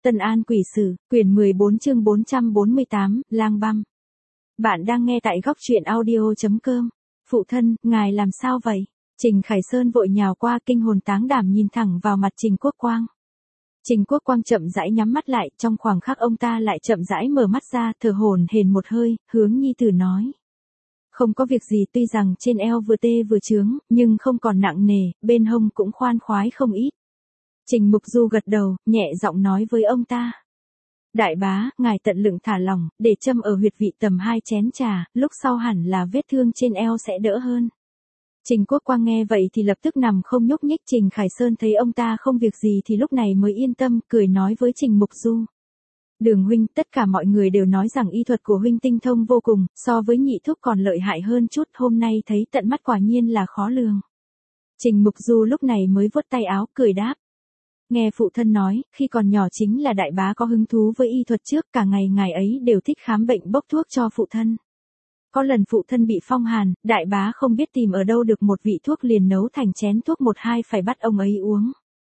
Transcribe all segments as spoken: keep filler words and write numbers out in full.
Tân An Quỷ Sử, quyển mười bốn chương bốn trăm bốn mươi tám, Lang Băm. Bạn đang nghe tại góc truyện audio.com. Phụ thân, ngài làm sao vậy? Trình Khải Sơn vội nhào qua, kinh hồn táng đảm nhìn thẳng vào mặt Trình Quốc Quang. Trình Quốc Quang chậm rãi nhắm mắt lại, trong khoảng khắc ông ta lại chậm rãi mở mắt ra, thở hổn hển một hơi, hướng nhi tử nói. Không có việc gì, tuy rằng trên eo vừa tê vừa chướng, nhưng không còn nặng nề, bên hông cũng khoan khoái không ít. Trình Mục Du gật đầu, nhẹ giọng nói với ông ta. Đại bá, ngài tận lượng thả lỏng, để châm ở huyệt vị tầm hai chén trà, lúc sau hẳn là vết thương trên eo sẽ đỡ hơn. Trình Quốc Quang nghe vậy thì lập tức nằm không nhúc nhích. Trình Khải Sơn thấy ông ta không việc gì thì lúc này mới yên tâm, cười nói với Trình Mục Du. Đường huynh, tất cả mọi người đều nói rằng y thuật của huynh tinh thông vô cùng, so với nhị thúc còn lợi hại hơn chút, hôm nay thấy tận mắt quả nhiên là khó lường. Trình Mục Du lúc này mới vuốt tay áo, cười đáp. Nghe phụ thân nói, khi còn nhỏ chính là đại bá có hứng thú với y thuật trước, cả ngày ngài ấy đều thích khám bệnh bốc thuốc cho phụ thân. Có lần phụ thân bị phong hàn, đại bá không biết tìm ở đâu được một vị thuốc liền nấu thành chén thuốc một hai phải bắt ông ấy uống.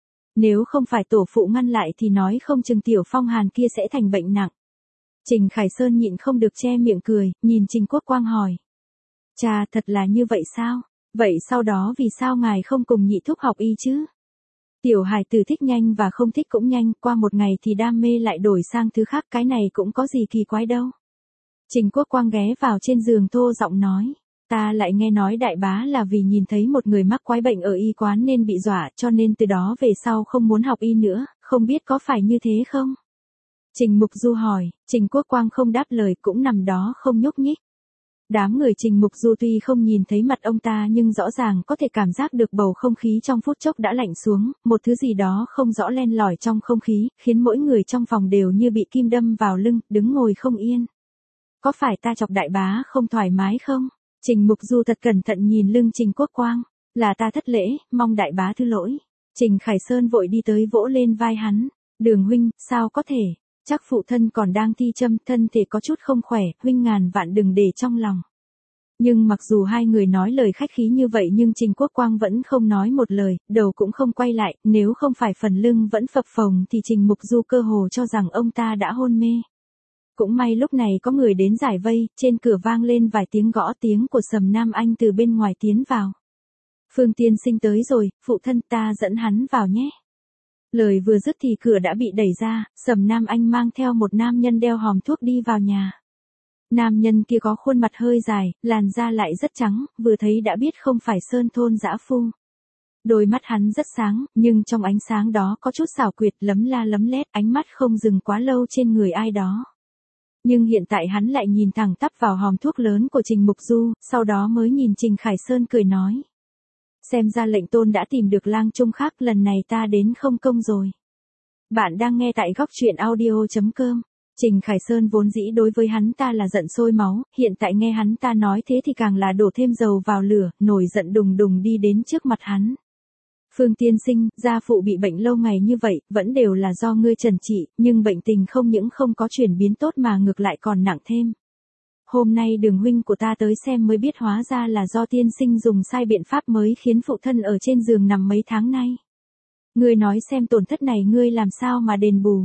Nếu không phải tổ phụ ngăn lại thì nói không chừng tiểu phong hàn kia sẽ thành bệnh nặng. Trình Khải Sơn nhịn không được che miệng cười, nhìn Trình Quốc Quang hỏi. Cha, thật là như vậy sao? Vậy sau đó vì sao ngài không cùng nhị thúc học y chứ? Tiểu hài tử thích nhanh và không thích cũng nhanh, qua một ngày thì đam mê lại đổi sang thứ khác, cái này cũng có gì kỳ quái đâu. Trình Quốc Quang ghé vào trên giường thô giọng nói, ta lại nghe nói đại bá là vì nhìn thấy một người mắc quái bệnh ở y quán nên bị dọa, cho nên từ đó về sau không muốn học y nữa, không biết có phải như thế không? Trình Mục Du hỏi, Trình Quốc Quang không đáp lời, cũng nằm đó không nhúc nhích. Đám người Trình Mục Du tuy không nhìn thấy mặt ông ta nhưng rõ ràng có thể cảm giác được bầu không khí trong phút chốc đã lạnh xuống, một thứ gì đó không rõ len lỏi trong không khí, khiến mỗi người trong phòng đều như bị kim đâm vào lưng, đứng ngồi không yên. Có phải ta chọc đại bá không thoải mái không? Trình Mục Du thật cẩn thận nhìn lưng Trình Quốc Quang, là ta thất lễ, mong đại bá thứ lỗi. Trình Khải Sơn vội đi tới vỗ lên vai hắn, Đường huynh, sao có thể? Chắc phụ thân còn đang thi châm, thân thể có chút không khỏe, huynh ngàn vạn đừng để trong lòng. Nhưng mặc dù hai người nói lời khách khí như vậy nhưng Trình Quốc Quang vẫn không nói một lời, đầu cũng không quay lại, nếu không phải phần lưng vẫn phập phồng thì Trình Mục Du cơ hồ cho rằng ông ta đã hôn mê. Cũng may lúc này có người đến giải vây, trên cửa vang lên vài tiếng gõ, tiếng của Sầm Nam Anh từ bên ngoài tiến vào. Phương tiên sinh tới rồi, phụ thân, ta dẫn hắn vào nhé. Lời vừa dứt thì cửa đã bị đẩy ra, Sầm Nam Anh mang theo một nam nhân đeo hòm thuốc đi vào nhà. Nam nhân kia có khuôn mặt hơi dài, làn da lại rất trắng, vừa thấy đã biết không phải sơn thôn dã phu. Đôi mắt hắn rất sáng, nhưng trong ánh sáng đó có chút xảo quyệt, lấm la lấm lét, ánh mắt không dừng quá lâu trên người ai đó. Nhưng hiện tại hắn lại nhìn thẳng tắp vào hòm thuốc lớn của Trình Mục Du, sau đó mới nhìn Trình Khải Sơn cười nói. Xem ra lệnh tôn đã tìm được lang trung khác, lần này ta đến không công rồi. Bạn đang nghe tại góc truyện audio.com. Trình Khải Sơn vốn dĩ đối với hắn ta là giận sôi máu, hiện tại nghe hắn ta nói thế thì càng là đổ thêm dầu vào lửa, nổi giận đùng đùng đi đến trước mặt hắn. Phương tiên sinh, gia phụ bị bệnh lâu ngày như vậy, vẫn đều là do ngươi trần trị, nhưng bệnh tình không những không có chuyển biến tốt mà ngược lại còn nặng thêm. Hôm nay Đường huynh của ta tới xem mới biết hóa ra là do tiên sinh dùng sai biện pháp mới khiến phụ thân ở trên giường nằm mấy tháng nay. Ngươi nói xem tổn thất này ngươi làm sao mà đền bù.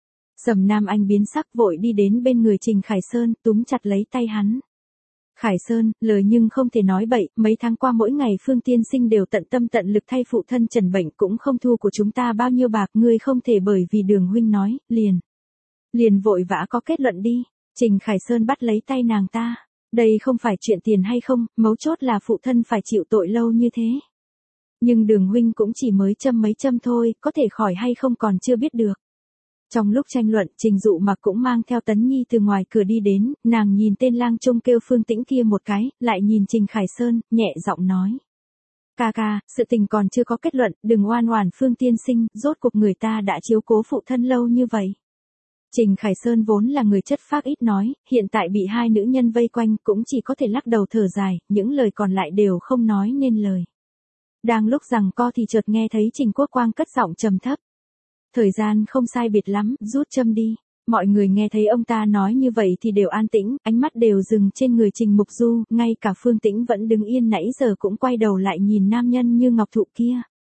Sầm Nam Anh biến sắc vội đi đến bên người Trình Khải Sơn, túm chặt lấy tay hắn. Khải Sơn, lời nhưng không thể nói bậy, mấy tháng qua mỗi ngày Phương tiên sinh đều tận tâm tận lực thay phụ thân trần bệnh, cũng không thu của chúng ta bao nhiêu bạc, ngươi không thể bởi vì Đường huynh nói, liền. Liền vội vã có kết luận đi. Trình Khải Sơn bắt lấy tay nàng ta. Đây không phải chuyện tiền hay không, mấu chốt là phụ thân phải chịu tội lâu như thế. Nhưng Đường huynh cũng chỉ mới châm mấy châm thôi, có thể khỏi hay không còn chưa biết được. Trong lúc tranh luận, Trình Dụ Mặc cũng mang theo Tấn Nhi từ ngoài cửa đi đến, nàng nhìn tên lang trung kêu Phương Tĩnh kia một cái, lại nhìn Trình Khải Sơn, nhẹ giọng nói. Ca ca, sự tình còn chưa có kết luận, đừng oan oản Phương tiên sinh, rốt cuộc người ta đã chiếu cố phụ thân lâu như vậy. Trình Khải Sơn vốn là người chất phác ít nói, hiện tại bị hai nữ nhân vây quanh cũng chỉ có thể lắc đầu thở dài, những lời còn lại đều không nói nên lời. Đang lúc giằng co thì chợt nghe thấy Trình Quốc Quang cất giọng trầm thấp. Thời gian không sai biệt lắm, rút châm đi. Mọi người nghe thấy ông ta nói như vậy thì đều an tĩnh, ánh mắt đều dừng trên người Trình Mục Du, ngay cả Phương Tĩnh vẫn đứng yên nãy giờ cũng quay đầu lại nhìn nam nhân như ngọc thụ kia.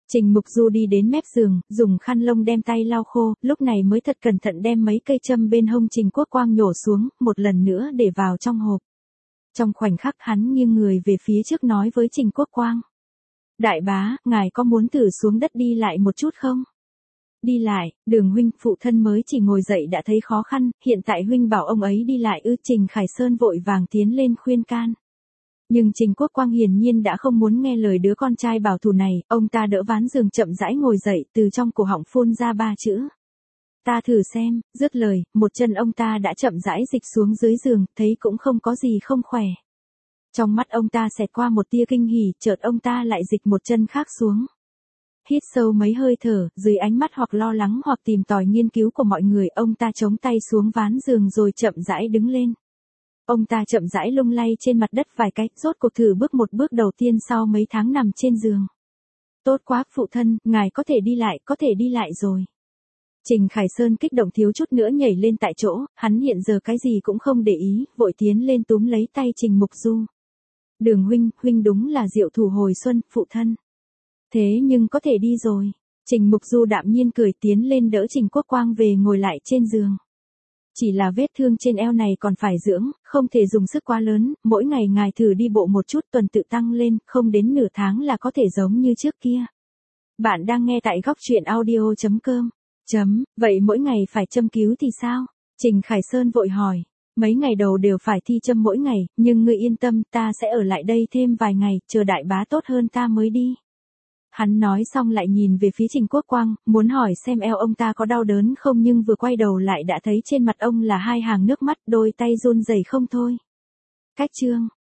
Trình Mục Du đi đến mép giường, dùng khăn lông đem tay lau khô, lúc này mới thật cẩn thận đem mấy cây châm bên hông Trình Quốc Quang nhổ xuống, một lần nữa để vào trong hộp. Trong khoảnh khắc hắn nghiêng người về phía trước nói với Trình Quốc Quang. Đại bá, ngài có muốn thử xuống đất đi lại một chút không? Đi lại, Đường huynh, phụ thân mới chỉ ngồi dậy đã thấy khó khăn, hiện tại huynh bảo ông ấy đi lại ư. Trình Khải Sơn vội vàng tiến lên khuyên can. Nhưng Trình Quốc Quang hiển nhiên đã không muốn nghe lời đứa con trai bảo thủ này, ông ta đỡ ván giường chậm rãi ngồi dậy, từ trong cổ họng phun ra ba chữ. Ta thử xem, dứt lời, một chân ông ta đã chậm rãi dịch xuống dưới giường, thấy cũng không có gì không khỏe. Trong mắt ông ta xẹt qua một tia kinh hỉ, chợt ông ta lại dịch một chân khác xuống. Hít sâu mấy hơi thở, dưới ánh mắt hoặc lo lắng hoặc tìm tòi nghiên cứu của mọi người, ông ta chống tay xuống ván giường rồi chậm rãi đứng lên. Ông ta chậm rãi lung lay trên mặt đất vài cái, rốt cuộc thử bước một bước đầu tiên sau mấy tháng nằm trên giường. Tốt quá, phụ thân, ngài có thể đi lại, có thể đi lại rồi. Trình Khải Sơn kích động thiếu chút nữa nhảy lên tại chỗ, hắn hiện giờ cái gì cũng không để ý, vội tiến lên túm lấy tay Trình Mục Du. Đường huynh, huynh đúng là diệu thủ hồi xuân, phụ thân. Thế nhưng có thể đi rồi. Trình Mục Du đạm nhiên cười tiến lên đỡ Trình Quốc Quang về ngồi lại trên giường. Chỉ là vết thương trên eo này còn phải dưỡng, không thể dùng sức quá lớn, mỗi ngày ngài thử đi bộ một chút tuần tự tăng lên, không đến nửa tháng là có thể giống như trước kia. Bạn đang nghe tại góc truyện audio chấm com. Chấm, vậy mỗi ngày phải châm cứu thì sao? Trình Khải Sơn vội hỏi. Mấy ngày đầu đều phải thi châm mỗi ngày, nhưng ngươi yên tâm, ta sẽ ở lại đây thêm vài ngày, chờ đại bá tốt hơn ta mới đi. Hắn nói xong lại nhìn về phía Trình Quốc Quang, muốn hỏi xem eo ông ta có đau đớn không, nhưng vừa quay đầu lại đã thấy trên mặt ông là hai hàng nước mắt, đôi tay run rẩy không thôi. Cách chương